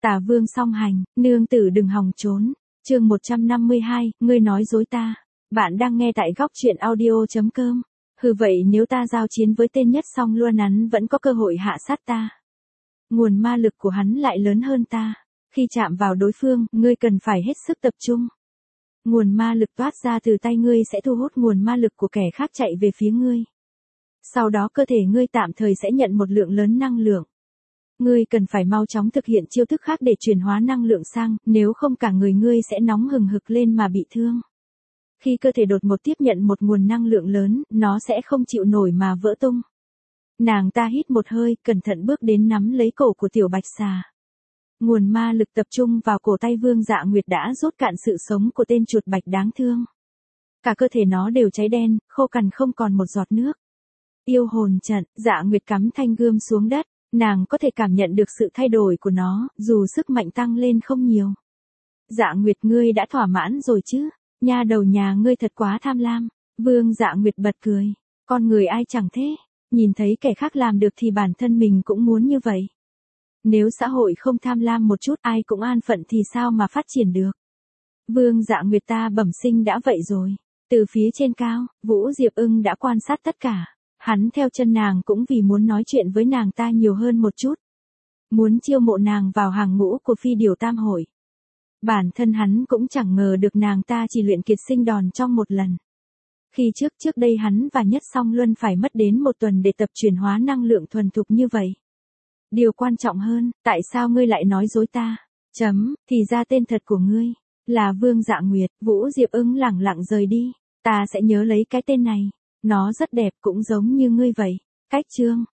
Tả Vương song hành, nương tử đừng hòng trốn. Chương 152, ngươi nói dối ta. Bạn đang nghe tại góc truyện audio.com. Hừ vậy nếu ta giao chiến với tên nhất song luôn hắn vẫn có cơ hội hạ sát ta. Nguồn ma lực của hắn lại lớn hơn ta. Khi chạm vào đối phương, ngươi cần phải hết sức tập trung. Nguồn ma lực toát ra từ tay ngươi sẽ thu hút nguồn ma lực của kẻ khác chạy về phía ngươi. Sau đó cơ thể ngươi tạm thời sẽ nhận một lượng lớn năng lượng. Ngươi cần phải mau chóng thực hiện chiêu thức khác để chuyển hóa năng lượng sang, nếu không cả người ngươi sẽ nóng hừng hực lên mà bị thương. Khi cơ thể đột ngột tiếp nhận một nguồn năng lượng lớn, nó sẽ không chịu nổi mà vỡ tung. Nàng ta hít một hơi, cẩn thận bước đến nắm lấy cổ của tiểu bạch xà. Nguồn ma lực tập trung vào cổ tay Vương Dạ Nguyệt đã rút cạn sự sống của tên chuột bạch đáng thương. Cả cơ thể nó đều cháy đen, khô cằn không còn một giọt nước. Yêu hồn trận, Dạ Nguyệt cắm thanh gươm xuống đất. Nàng có thể cảm nhận được sự thay đổi của nó, dù sức mạnh tăng lên không nhiều. Dạ Nguyệt ngươi đã thỏa mãn rồi chứ? Nha đầu nhà ngươi thật quá tham lam. Vương Dạ Nguyệt bật cười. Con người ai chẳng thế. Nhìn thấy kẻ khác làm được thì bản thân mình cũng muốn như vậy. Nếu xã hội không tham lam một chút ai cũng an phận thì sao mà phát triển được. Vương Dạ Nguyệt ta bẩm sinh đã vậy rồi. Từ phía trên cao, Vũ Diệp Ưng đã quan sát tất cả. Hắn theo chân nàng cũng vì muốn nói chuyện với nàng ta nhiều hơn một chút. Muốn chiêu mộ nàng vào hàng ngũ của Phi Điểu Tam Hội. Bản thân hắn cũng chẳng ngờ được nàng ta chỉ luyện kiệt sinh đòn trong một lần. Khi trước đây hắn và Nhất Song Luân phải mất đến một tuần để tập chuyển hóa năng lượng thuần thục như vậy. Điều quan trọng hơn, tại sao ngươi lại nói dối ta? Thì ra tên thật của ngươi là Vương Dạ Nguyệt. Vũ Diệp Ưng lẳng lặng rời đi. Ta sẽ nhớ lấy cái tên này. Nó rất đẹp cũng giống như ngươi vậy. Cách chương